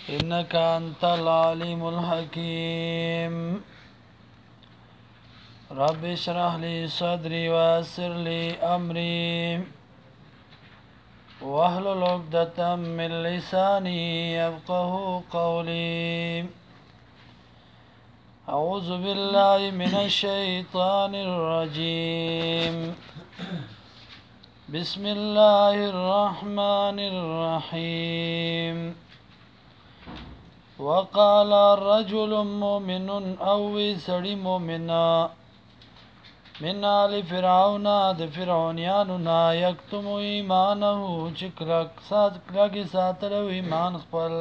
إنك أنت العليم الحكيم رب اشرح لي صدري ويسر لي أمري واحلل عقدة من لساني يفقه قولي أعوذ بالله من الشيطان الرجيم بسم الله الرحمن الرحيم وقال رجل مؤمن او سړی مؤمنا من آل فرعون د فرعونیانو نا یکتم ایمانه چې کلک ساتلو ایمان خپل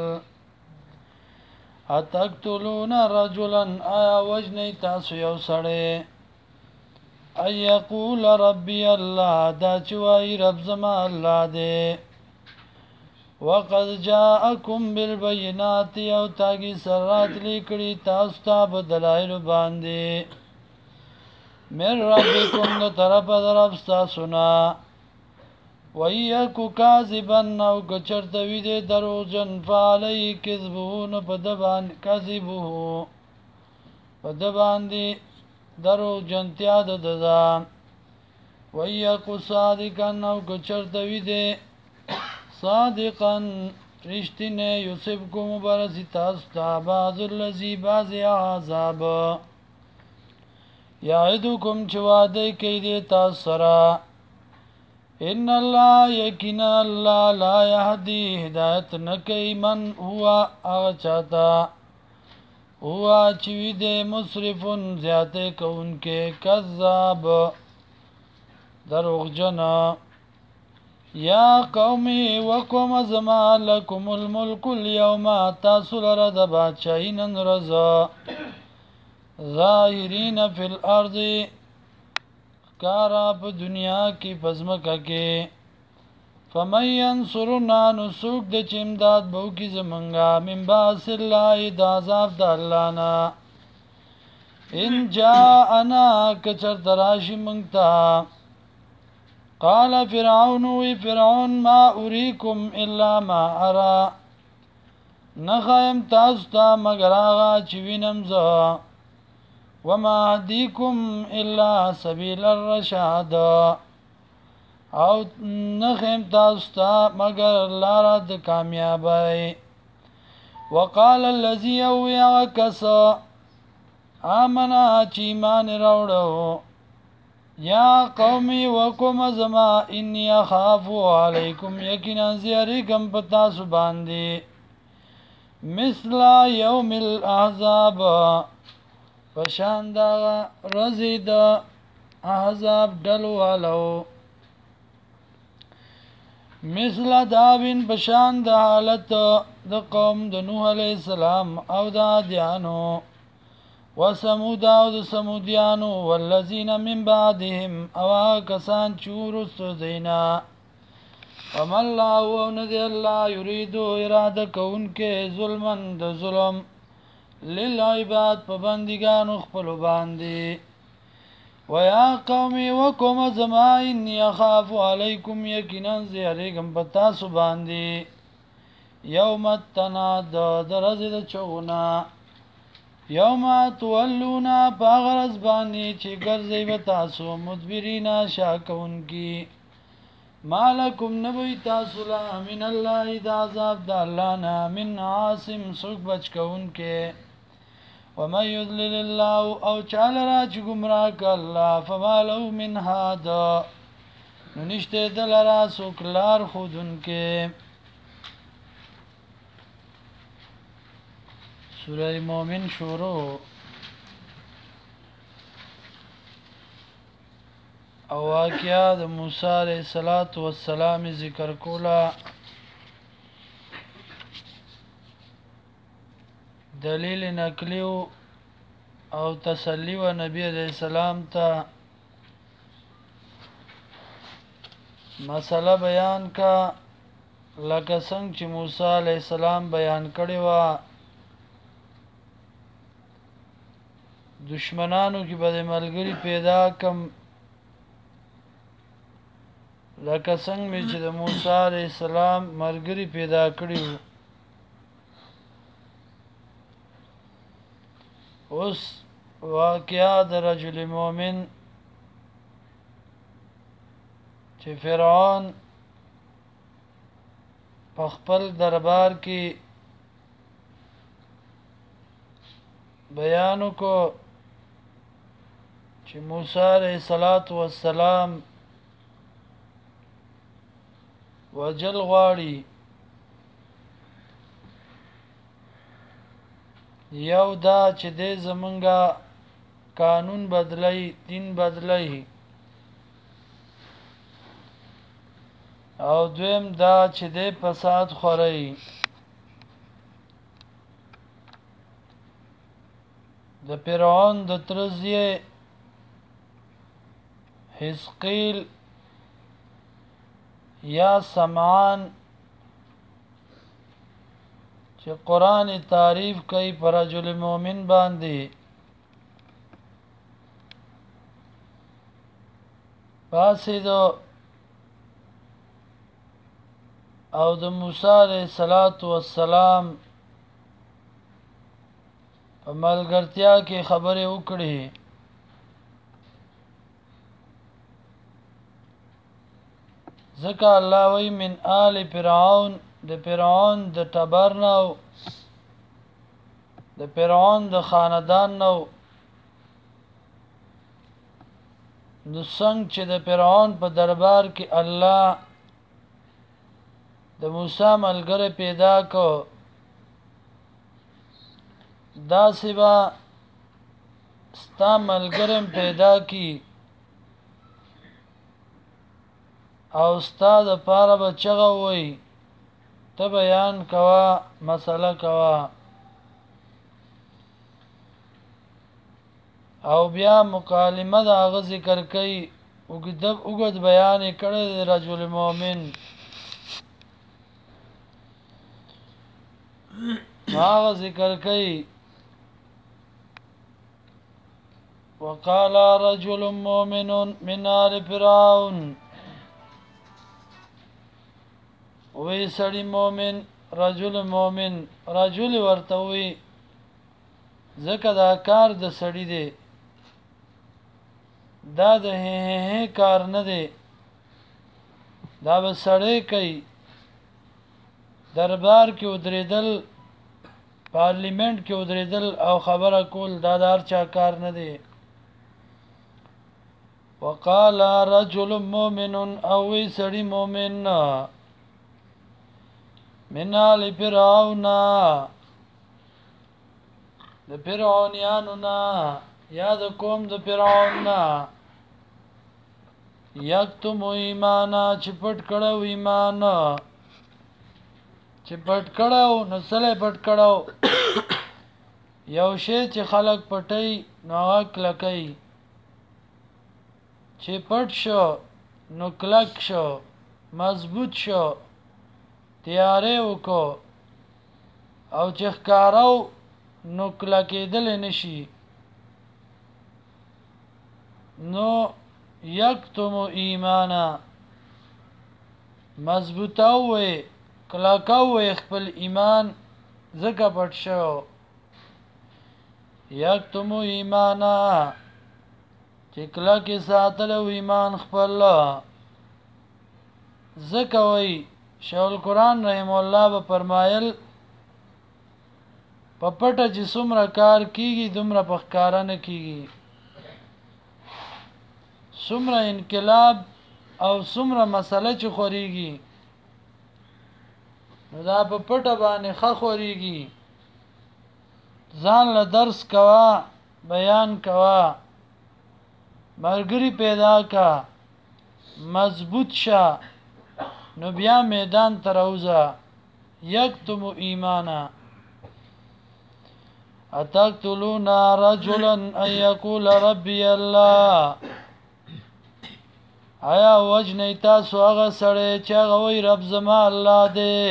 اتقتلون رجلا آیا وجنی تاسو یو سړی ای یقول ربی الله دا چې وای رب زما الله دی وقد جاءكم بالبينات او تاگی سرات لیکڑی تاستا بدلائل باندی من ربکم دو طرف درفستا سنا وَيَكُ كَاذِبًا او کچرتوی دے دروجن فعلی کذبون پدبان کذبو پدبان دی دروجن تیاد ددا وَيَكُ صادقا او کچرتوی دے صادقا رشتنے یصبکم برسی تاستا بعض اللذی بعض عذاب یعدکم چوادے کئی تاسرا ان اللہ یقینا اللہ لا یهدی ہدایت نکی من ہوا آغچاتا ہوا چوی دے مصرفن زیادے کون کے کذاب دروغ جنا یا قومی وکم زما لکم الملک اليوم تاسو لره د بادشاہی نن رضا ظاهرین فی الارض کارا په دنیا کې پزمکه کې فمن ینصرنا نسوک د چمداد بو کی زمنگا من باس الله د عذاب د الله نا ان جاءنا کچر دراشی منگتا قال فرعون وی فرعون ما اریکم الا ما ارى نخایم تاستا مگر آغا چوینم زا وما هدیکم الا سبیل الرشاد او نخیم تاستا مگر لارا د کامیابی وقال الذي اوی اغکس آمنا چیمان روڑو یا قومی وکم زما انی اخافو علیکم یقینا زیریکم پتاسو باندی مثل یوم الاحزاب پشاندا رزید احزاب ڈلوالو مثل دابین پشاند حالت د قوم د نوح علیہ السلام او دا دیانو وسمود او د سمودیانو والذین من بعدهم او کسان چورستو دینا وما الله او ندی الله یریدو اراده کون کې ظلمن د ظلم للعباد پابندگانو خپل باندې ویا قومی وکم زما انی اخاف علیکم یقینا زیریکم پتاسو باندې یوم التناد درز د چغنا یوم تولونا پاغرز بانی چه گرزی و تاسو مدبرینا شاکون کی مالکم نبوی تاسو لا من اللہ دا عذاب دا اللہ نا من عاصم سوک بچ کون کے ومن یضلل اللہ او چال را چه گمراہ کا اللہ فما لو من حاد ننشتے دل را سوک لار خودن کے سورہ مومن شروع او واقعا د موسی علیہ السلام ذکر کولا دلیل نقلیو او تسلی و نبی علیہ السلام ته مسله بیان کا لکه څنګه چې موسی علیہ السلام بیان کړی و دشمنانو کی بد ملګری پیدا کم لکه څنګه چې د موسی علیہ السلام ملګری پیدا کړیو اوس واقعا د رجل مؤمن چې فرعون په خپل دربار کې بیان کو چې موسی علیہ الصلوۃ والسلام وجل غواړي یو دا چې دې زمونږه قانون بدلای دین بدلای او دویم دا چې دې فساد خوري د فرعون د ترزیه حزقیل یا سمعان چې قرآن تعریف کوي پر رجل مؤمن باندې فاسدو او د موسی علیہ الصلوۃ والسلام په ملګرتیا کې خبرې وکړي ځکه الله وی من آل فرعون د فرعون د ټبر نو د فرعون د خاندان نو نو څنګه چې د فرعون په دربار کې الله د موسی ملګری پیدا کو دا سبا ستا ملګرم پیدا کی او ستا د پاره بچغه وای ته بیان کوا مسله کوا او بیا مکالمه دا غ ذکر کوي وګد بیان کړی د رجل مؤمن هغه ذکر کوي وقال رجل مؤمن من آل فرعون وی سړی مؤمن رجل مؤمن رجل ورته وی ځکه دا کار د سړی دی دا د هه کار نه دی دا به سړی کوي دربار کې ودرېدل پارلیمنت کې ودرېدل او خبره کول دا د هر چا کار نه دی وقال رجل مؤمن او وی سړی مؤمن من آل فرعون د فرعونیانو نا یا د قوم د فرعون نا یکتم ایمانا چې پټ کړو ایمان چې پټ کړو نو سره پټ کړو یو شی چې خلق پټي نو هغه کلکای چې پټ شو نو کلک شو مضبوط شو تیارې وکړو او چې ښکارو نو کلکېدل نشي نو یکتم ایمانا مضبوطوي کلکوي خپل ایمان زکه پټ شو یکتم ایمانا چې کلکې ساتلو ایمان خپل زکه وي شیخ القرآن رحم الله به فرمایل په پټه چې څومره کار کیږي دومره په ښکاره نه کیږي څومره انقلاب او څومره مسله چې خوريږي نو دا په پټه باندې خوريږي ځان له درس کوا بیان کوا مرګري پیدا کا مضبوط شه نو بیا میدان تروزه یکتم ایمانا اتقتلون رجلا ان یقول ربی الله آیا وجنی تاسو هغه سړی چې هغه وی رب زما الله دی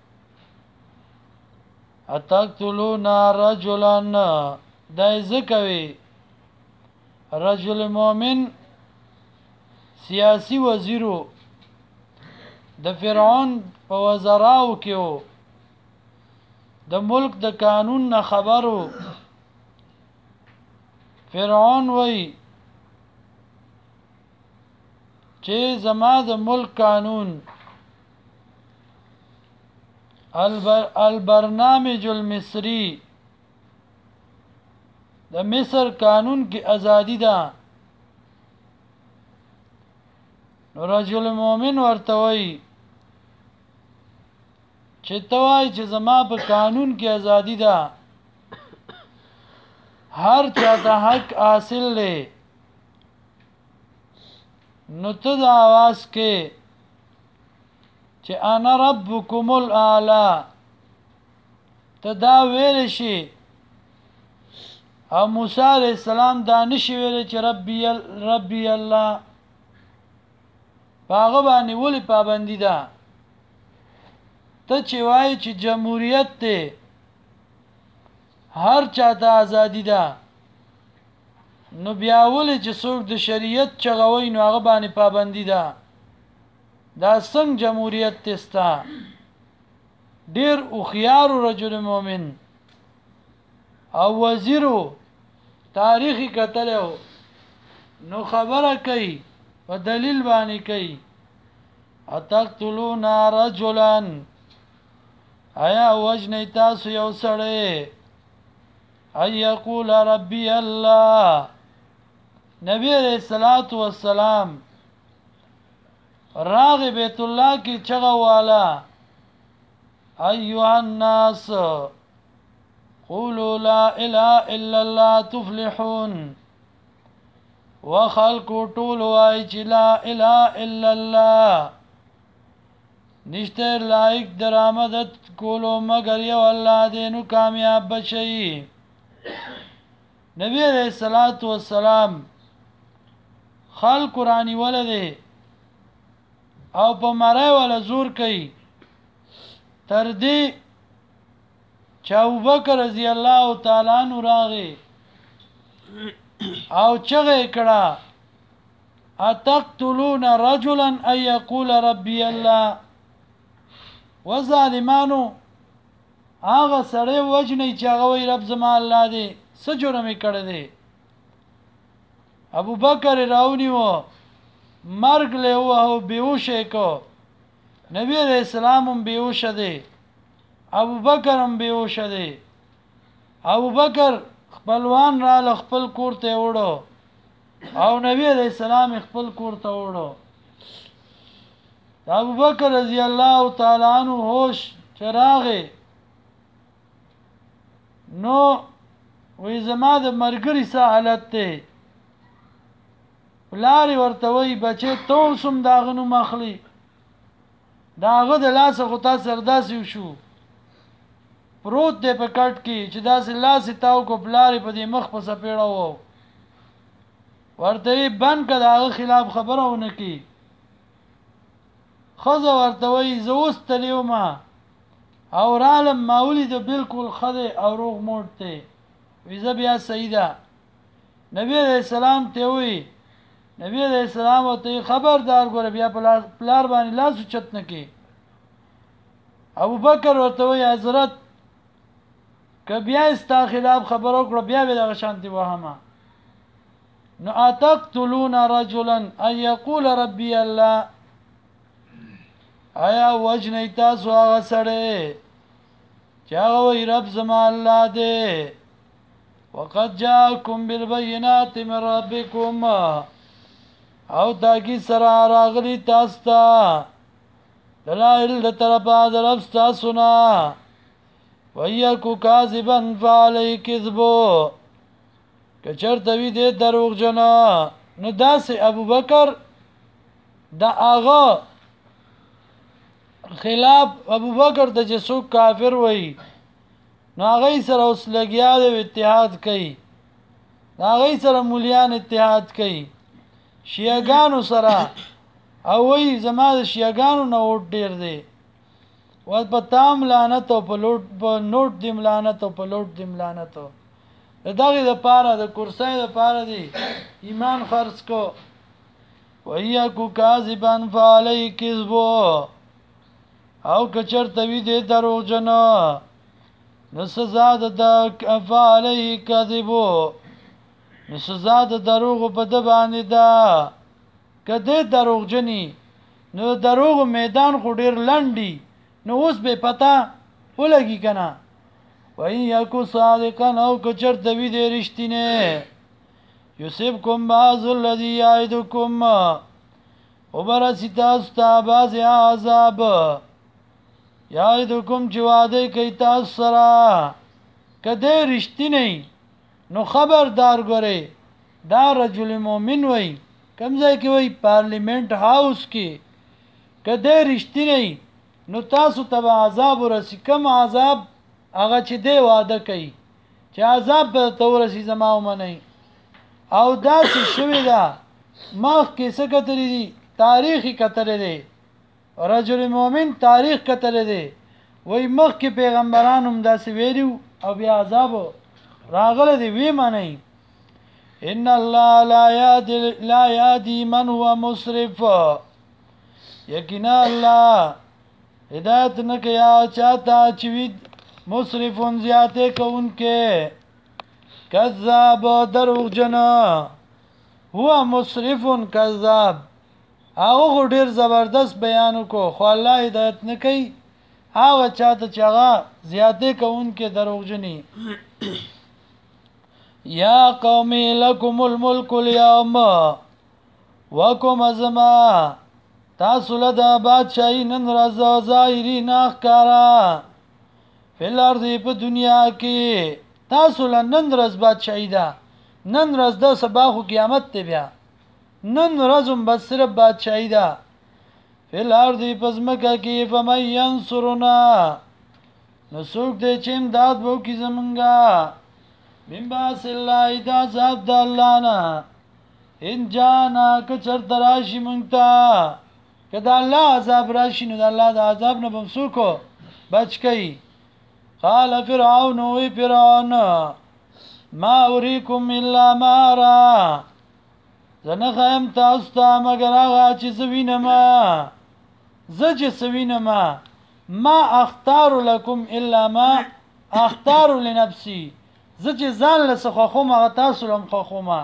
اتقتلون رجلا دای زکوي رجل مؤمن سیاسی وزیرو د فرعون په وزراو کې د ملک د قانون نه خبرو فرعون وای چې زما د ملک قانون البرنامج المصری د مصر قانون کې ازادي ده نو رجل مؤمن ورته وای چې توای چې زما په قانون کې ازادي ده هر چا ته حق حاصل لې نو ته د आवाज کې چې انا ربکم الاعلى ته دا ویل شي او موسی علیہ السلام دا نشي ویل چې ربي الله هغه باندې ولې پابندي ده ته چې وایي چې جمهوریت ته هر چا ته ازادي ده نو بیا ولې چې څوک د شریعت چغوي نو هغه باندې پابندي ده دا څنګه جمهوریت تستا ډیر او خيار رجل مؤمن او وزیرو تاریخی کتلو نو خبره کوي په دلیل باندې کوي اتقتلون رجلا ایا وجنی تاسو یو سړی ای یقول ربی الله نبی علیہ الصلوۃ والسلام راغ بیت الله کی چغه والا ایها الناس قولوا لا اله الا الله تفلحون وخلق طول وای چې لا اله الا الله نشته لایق درآمدت کولو مگر یو الله دې نو کامیاب بشي نبی علیہ الصلوۃ والسلام خلق قرآنی ولده او په مړای ولا زور کوي تر دې چې ابوبکر رضی الله تعالی عنہ راغی او چغه کړه اتقتلون رجلا ان يقول ربي الله وظالمانو هغه سره وجنی چې هغه وی رب زما الله دی څه جرم کړی دی ابو بکر راونی و مرګ له وو بیوش کو نبی علیہ السلام هم بیوش دی ابو بکر هم بیوش دی ابو بکر خپلوان را خپل کور ته وړو او نبی علیہ السلام خپل کور ته وړو ابو بکر رضی الله تعالی عنہ ہوش چراغه نو وې زما د مرګري سه حالت ته لاري ورته وې بچي ته سم داغنو مخلي داغه د لاس غوتا سرداسي شو پروت دې په کټ کې چې داسې لاس تاو کو بلاري په دې مخ په سپېړه وو ورته بند کړه خلاف خبره ونه کی خزه ورته وې زوست تلیوما او عالم ماولی ته بالکل خده او روغ موټ ته ویزه بیا سیدا نبی علیہ السلام ته وی نبی علیہ السلام ته خبردار ګور بیا پلار باندې لاس چت نه کی ابو بکر ورته وی حضرت ک بیا استا خلاف خبرو کړ بیا به د شانتی وهمه نو اتقتلون رجلا ان يقول ربي الله آیا وجنی تاسو هغه سره چې هغه وی رب زما الله دی وقد جاءكم بالبينات من ربكم او تاکي سره راغلي تاسو ته دلائل د طرفه د رب تاسو نه ويكو كاذبا فعلي كذبو کچرته وی دې دروغ جنا نو داسې ابو بکر دا هغه خلاف ابو بکر ته چې څوک کافر وای نو هغه سره اوس لګیا دی اتحاد کوي هغه سره مولیان اتحاد کوي شیعاګانو سره او وای زما د شیعاګانو نه وټ ډیر دی و په تام لعنت او په لوټ په نوٹ دی لعنت او په لوټ دی لعنت دغه د پاره د کرسۍ د پاره دی ایمان خرڅ کو وَيَكُ كَاذِبًا فَعَلَيْهِ كِذْبُهُ او کچر توی دې درو جنا نو سزا د فعليه كذبو نو سزا د دروغ په د باندې ده کده دروغجنی نو دروغ میدان خو ډیر لنډي نو اوس به پتا ولګي کنه وای یکو صادقا او کچر دوی دې رښتینه یوسفکم بعض الذی یعدکم وبرسیتا استاباز عذاب یعدکم چې وعده کوي تاسو سره کده رښتینه نو خبردار ګورئ دا رجل مومن وای کم ځای کې وای پارلیمنت هاوس کې کده رښتینه نو تاسو ته عذاب ورسی کم عذاب هغه چې دی وعده کوي چې عذاب به تورسی زما ومني او داسې شوی دا مخ کې څه کترې دي تاریخي کترې دي رجل مومن تاریخ کترې دي وای مخ کې پیغمبرانو هم داسې ویلو او بیا عذاب راغله دی وی معنی ان الله لا يهدي من هو مسرف یقینا الله هدایت نه کیا چاته چې مسرفون زیاته کوونکې کذاب دروغ جنا هو مسرفون کذاب هغه ډیر زبردست بیان کو خو الله هدایت نه کوي هغه چاته چې هغه زیاته کوونکې دروغ جنی یا قوم لکم الملک اليوم وکم ازما تاسو له د بادشاہي نن ورځ ظاهري ناخکارا فل ارض په دنیا کې تاسو له نن ورځ بادشاہي ده نن ورځ د سبا خو قیامت ته بیا نن ورځ هم بس صرف بادشاہي ده فل ارض پزمکه کې فمن ينصرنا نو څوک دې چې امداد وکړي زمونږه من باس الله دا عذاب د الله نه ان جانا کچر تراشی مونږ کدا الله عذاب راشي نو د الله د عذاب نه بمسوکو بچ کی قال فرعون وی فرعون ما اریکم الا ما را زنه خیم تاسو ته مگر هغه چې زوینما زج سوینما ما اختار لكم الا ما اختار لنفسي زج ځان له خو ما تاسو لم خو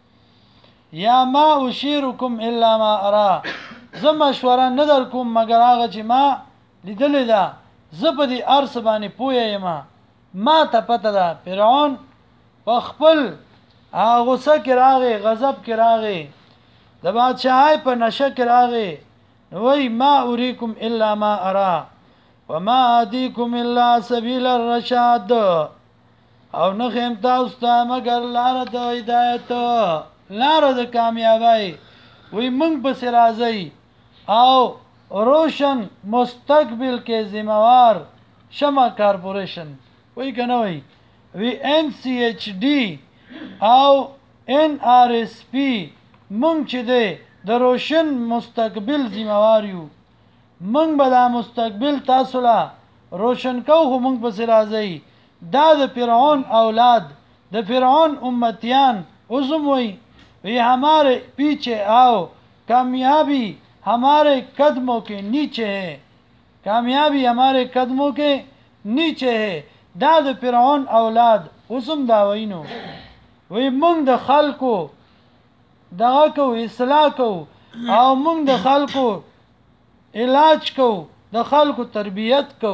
یا ما اشیرکم الا ما ارى زه مشوره نه در کوم مگر هغه چې ما لیدلې ده زه په دې ارس باندې پوهه یم ما ته پته ده فرعون په خپل غصه کې راغی غضب کې راغی د بادشاہي په نشه کې راغی وای ما اریکم الا ما ارى وما اهديكم الا سبيل الرشاد او نه خیم تاسو ته مگر لار د هدایت لار د کامیابی وی مونږ پس راځي او روشن مستقبل کې ذمہوار شمع کارپوریشن وی کنه وی NCHD او NRSP مونږ چې دی د روشن مستقبل ذمہوار یو مونږ به دا مستقبل تاسو لا روشن کوو مونږ پس راځي دا د فرعون اولاد د فرعون امتیان عظم وی ہمارے پیچھے آؤ کامیابی ہمارے قدموں کے نیچے ہے کامیابی ہمارے قدموں کے نیچے ہے دا د فرعون اولاد عظم دا وینو وی مونږ د خلکو دغه کو اصلاح کو او مونږ د خلکو علاج کو د خلکو تربیت کو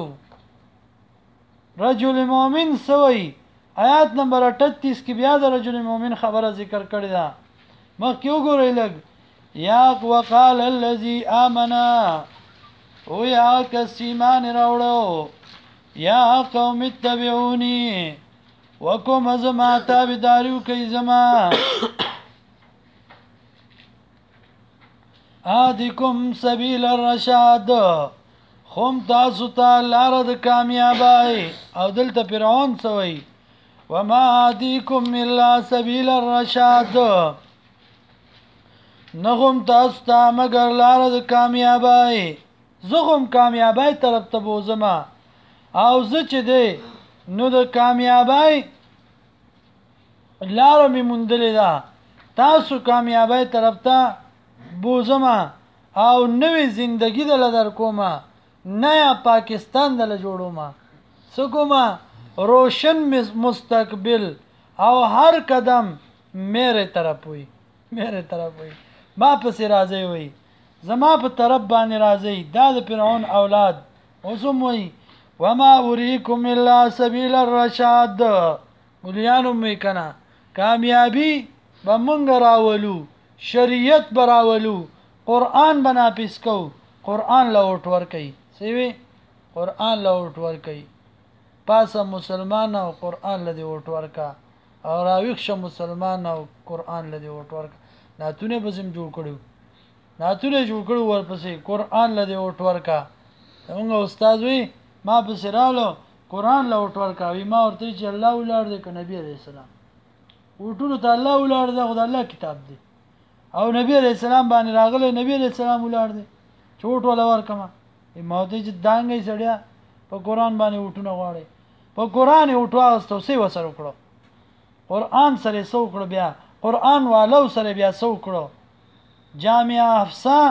رجل مومن سوی آیات نمبر 38 کې بیا د رجل مومن خبره ذکر کړی ده مخکې وګورئ لږ یا وقال الذي آمنا او یا کس ایمان راوړو یا قوم اتبعوني وکم زما تابعداریو کوي زما آدیکم سبیل الرشاد خم تاسو ته لار د کامیابی او دلته فرعون سوی وما آدیکم الا سبیل الرشاد نغم تاسو ته مگر لار د کامیابی زغم کامیابی طرف ته بوزما او زه چې دی نو د کامیابی لار می مندلې ده تاسو کامیابی طرف ته بوزما او نوې زندگی دل در کومه نیا پاکستان دل جوړوما سکوما روشن مستقبل او هر قدم میرے طرف وي میرے طرف وي ما پسې راځي وي زما په طرف باندې راځي دا د فرعون اولاد اوسم وي وما اوريكم الا سبيل الرشاد مليانو مې کنا کامیابی به مونږ راولو شریعت براولو قرآن بنا پیسکو قرآن لوټ ور کوي سیوی قرآن لوټ ور کوي پاسه مسلمان او قرآن لدی وټ ورکا او راویښ مسلمان او قرآن لدی وټ ورکا ناتونه بزم جوړ کړو ناتونه جوړ کړو ورپسې قرآن لدی وټ ورکا موږ استاد وی ما پسې رالو قرآن لوټ ورکا وی ما ورته چې الله ولار دې ک نبی عليه السلام وټونو ته الله ولار دې خدای الله کتاب دی او نبی عليه السلام باندې راغله نبی عليه السلام ولار دې چوټ ولا ورکما ما ته چې دانګې سړیا په قرآن باندې وټونه غواړي په قرآن وټو واستو سی وسره کړو قرآن سره سو کړو بیا قرآن والو سره بیا سو کړو جامعه حفصه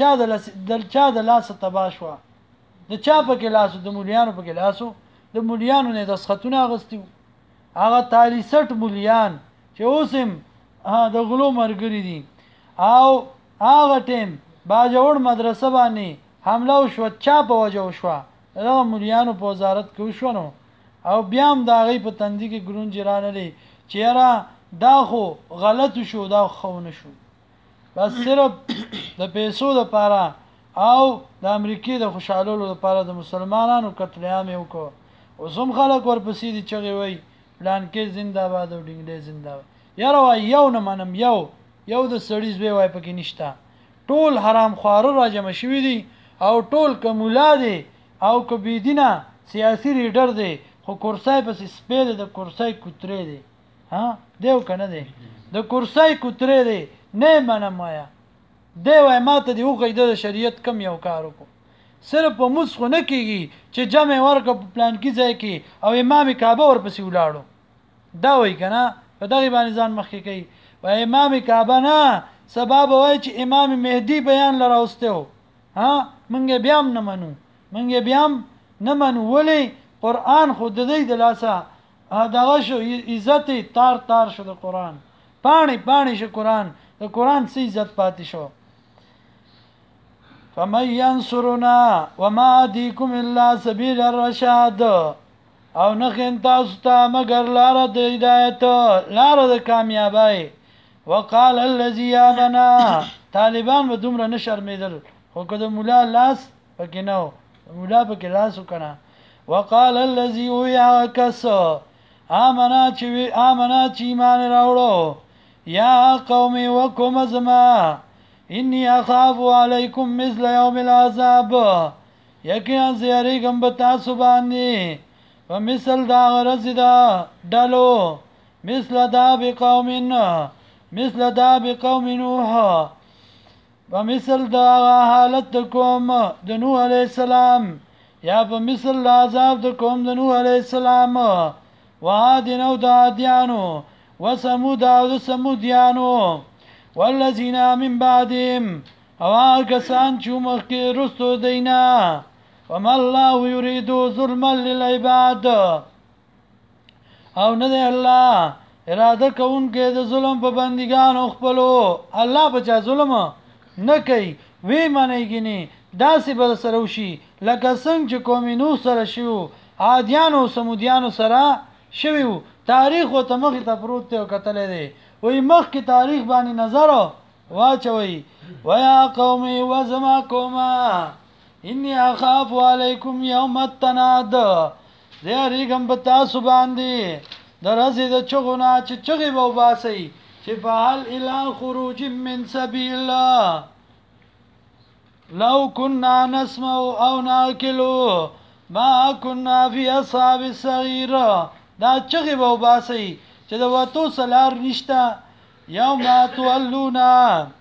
د چا د لاس تباشوا د چا په کې لاسو د مولیانو په کې لاسو د مولیانو نه د سختونه غستیو هغه تالی 60 مولیان چې اوسم د غلو مرګري دي او هغه ټیم باجوړ مدرسه باندې حمله وشو چا په وجه وشو هغه مولیانو په وزارت کې وشو نو او بیا هم دا غي په تندې کې ګرون جرانه لري چیرې دا خو غلط شو دا خو نه شو بس صرف د پیسو لپاره او د امریکای د خوشحالولو لپاره د مسلمانانو قتل عام یو کو اوسم خلک ورپسې دي چې وي پلان کې زنده‌باد او ډینګلې زنده‌باد یاره یو نه منم یو د سړی زوی وای پکې نشتا ټول حرام خواره راجم شوی دي او ټول کومولا دي او کو بيدینه سیاسي لیډر دی خو کورسای پس سپید د کورسای کوترې دی ها دیو کنه دی د کورسای کوترې دی نه منم وایا دی وای ماته دی وګی د شریعت کم یو کار وکړو صرف په مسخ نه کیږي چې جمع ورک په پلان کې ځای کې او امام کعبه ورپسې ولاړو دا وای کنه په دغه باندې ځان مخکې کوي وای امام کعبه نه سبب وای چې امام مهدی بیان لراوستو ها منګه بیا نه منو منګه بیا نه منو ولی قرآن خود دې د لاسه دغه شو عزت تار شو د قرآن پانی شو قرآن د قرآن سي عزت پاتې شو فمن ينصرنا وما ديكم الا سبيل الرشاد او نخین تاسو ته مگر لار د هدایت لار د کامیابی وقال الذي آمنا طالبان به دومره نشرمیدل خو که د مولا لاس پکې نو مولا پکې لاس وکنه وقال الذي هو كس آمنا چې ایمان راوړو یا قوم وکم زما انی اخاف علیکم مثل یوم العذاب یقینا زیریګم به تاسو باندې په مثل دا غرض دا ډلو مثل دا بقوم نوح په مثل دا حالت کوم د نوح علی السلام یا په مثل عذاب د قوم د نوح علیہ السلام وعاد او د عادیانو وثمود او د ثمودیانو والذین من بعدهم او کسان چې مخکې رستو دینا وما الله يريد ظلما للعباد او نه دی الله اراده کوونکې د ظلم په بندګانو خپلو الله بچا ظلم نه کوي وی منېګنی داسې به سره وشي لکه څنګه چې قوم نوح سره شو عادیانو سمودیانو سره شویو تاریخ او تمخ ته پروت ته کتل دی وای مخ کی تاریخ باندې نظر واچوي ويا قومي وزما قوما اني اخاف عليكم يوم التناد زیریګم په تاسو باندې درځي د چغونه چې چغي وو باسي چې فعل الى خروج من سبيل لو كنا نسمع او ناكل ما كنا في اصحاب الصغير دا چغي وو باسي چې د واتو سلار نشتا یوم تولونا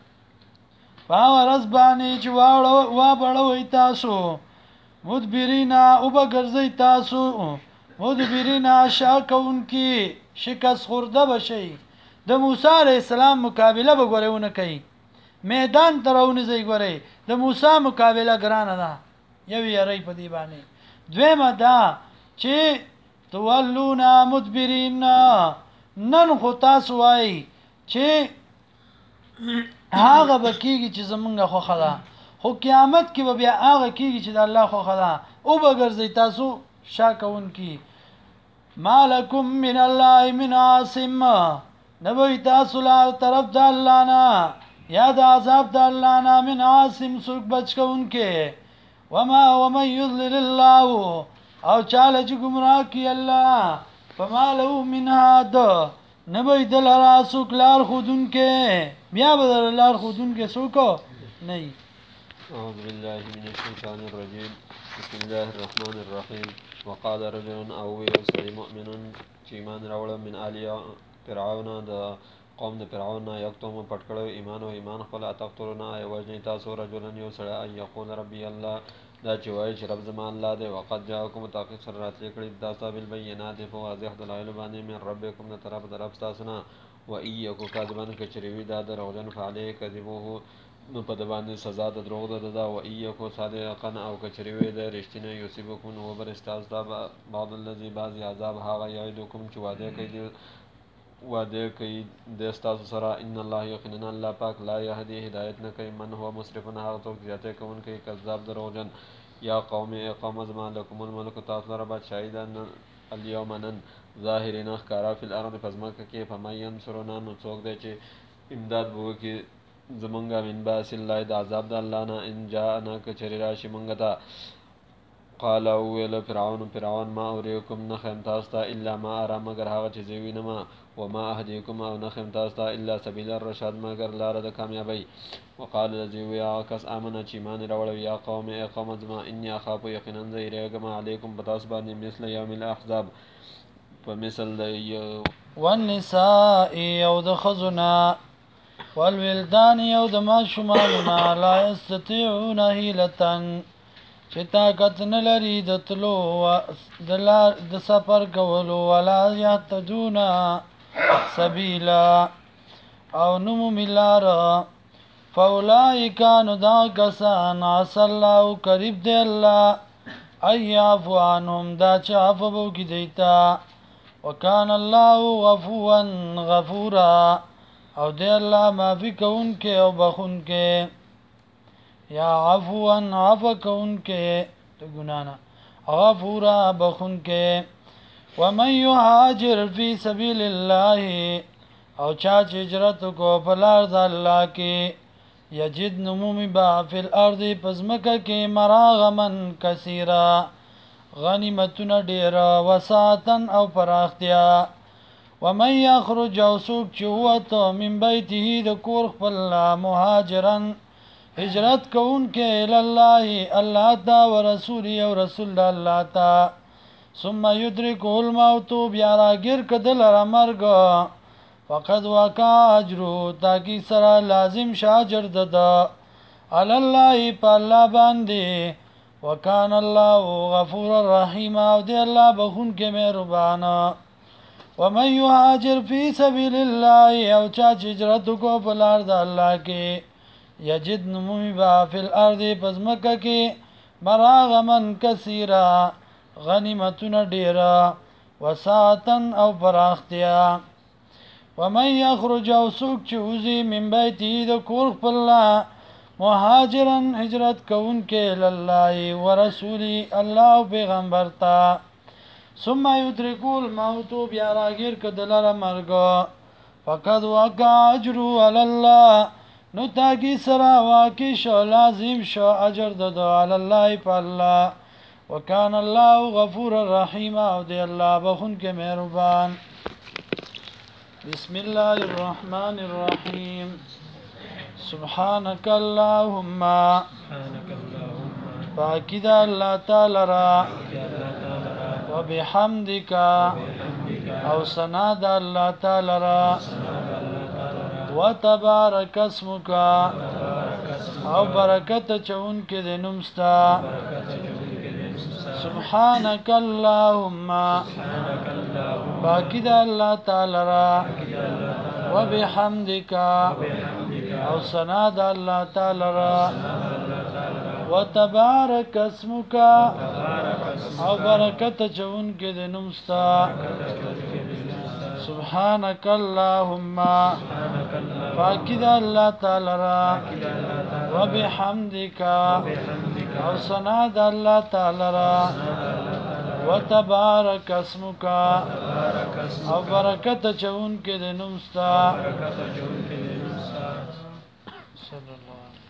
فاورز باندې چې وا بړوي تاسو مدبرینا او بغرزي تاسو مدبرینا شاکونکي شکست خورده بشي د موسی عليه السلام مقابله وګورونه کوي میدان ترونه زی ګوري د موسی مقابله ګرانه ده یو یری په دی باندې دویمه دا چې تولونا مدبرین نن خو تاسو وای چې هغه به کېږي چې زمونږ خوښه ده خو قیامت کې به بیا هغه کېږي چې د الله خوښه ده او به ګرځئ تاسو شا کوونکي ما لکم من الله من عاصم نبوي تاسو لا طرف د الله نه یا د عذاب د الله نه من عاصم څوک بچ کوونکي ومن يضلل الله او چاله چې گمراه کی الله فما له من هاد نبوي دلرا څوک لار خودونکي بیا به لار خودونکي څوک نه. أعوذ بالله من الشيطان الرجيم بسم الله الرحمن الرحيم وقال رجل أو يسري مؤمن چې ایمان راوړ من آل فرعون د قوم د فرعون یکتم پټ کړو ایمان او ایمان خپل اتقتلون ای وجنی تاسو رجلن یو سړی ان یقول ربي الله دا چې وایي چې رب زما الله دی وقد جاءکم تحقیق سره راتلې کړي تاسو بالبينات په واضح دلایل باندې من ربکم د طرف د رب تاسو نه و ایکو کاذبان کچریوی دا دروغجن فعلی کذبوه نو په د باندې سزا د دروغ ده دا و ایکو صادقا او کچریوی د رښتینه یوسبکم و بر استاز دا بعض الذی بعض عذاب هغه یعدکم چې وعده کوي د استاذ سره ان الله یقینا الله پاک لا يهدي هدایت نه کوي من هو مسرفن هغه څوک زیاته کوونکی کذاب دروغجن یا قوم اقامه زما لكم الملك تاسو را بادشاہی ده اليوم نن ظاهرین اخکارا فی الارض پزماکه کې فمن ینصرنا نو څوک دی چې امداد بو کې زمونږه من باس الله د عذاب د الله نه ان جاءنا کچری راشي مونږ ته قال ویل فرعون ما اوریکم نخم تاسو ته الا ما ارى مگر هغه چې زوی نه ما وما اهديكم او نخم تاسو ته الا سبيل الرشاد مگر لار د کامیابی وقال الذي يا كس امن چې مان راول یا قوم اقامت ما اني اخاف يقينا ذيركم عليكم بتاس باندې مثل يوم الاحزاب فمثل والنساء او د خزنا والولدان او د ماشومانو لا يستطيعون حيلة چې طاقت نه لري د تلو د سفر کولو ولا یهتدون سبیلا او نمو ملار فاولئک نو دا کسان عسى الله قریب دی الله ایعفو عنهم دا چې عفو وکړي دیتا وکان الله غفوا غفورا او دی الله معافي کوونکی او بخونکی یا عفوا عفو کونکه تو گنانا غفورا بخونکه ومن یهاجر فی سبیل الله او چا چې هجرت کو په لار د الله کې یجد نمومی با فی الارض پزمکه کې مراغمن کثیرا غنیمتونه ډیره وساتن او پراختیا ومن یخرج او سوک چې وته من بیته د کور خپل مهاجرن هجرت کون کې الله الله تا ورسول او رسول الله تا ثم يدرك الموت بیا راګر کدل را مرګ فقد وقع اجر تاکي سره لازم شاجر ددا علی الله په الله باندې وکان الله غفور الرحیم او دی الله بخون کې مهربان ومن يهاجر فی سبیل الله او چا هجرت کو په لار د الله کې یجد نمومی با فی الارض پزمکه کې مراغمن کثیرا غنیمتون ډیرا وساتن او پراختیا ومن یخرج او سوک چې وزي من بیتی د کور خپل مهاجرن هجرت کون کې الله ورسولی الله پیغمبر تا ثم یدرکو الموت بیا راګیر کدلره مرګ فقد وقع اجر علی الله نو تاکی سرا واقع شو لازم شو اجر ددو علی الله پا اللہ وکان اللہ غفور الرحیم او دی اللہ بخون کے مہربان بسم اللہ الرحمن الرحیم سبحانک اللہم پاکی دا اللہ تعالی را وبحمدک او سنا دا اللہ تعالی را وتبارك اسمك او برکت چون کې د نومستا سبحانك اللهم باقی د الله تعالی را وبحمدك او ثنا د الله تعالی را وتبارك اسمك او برکت چون کې د نومستا سبحانك اللهم پاکی دا اللہ تعالی را وبحمدک او ثنا دا اللہ تعالی را وتبارک اسمک او برکت چون کې د نومستا صلی الله علیه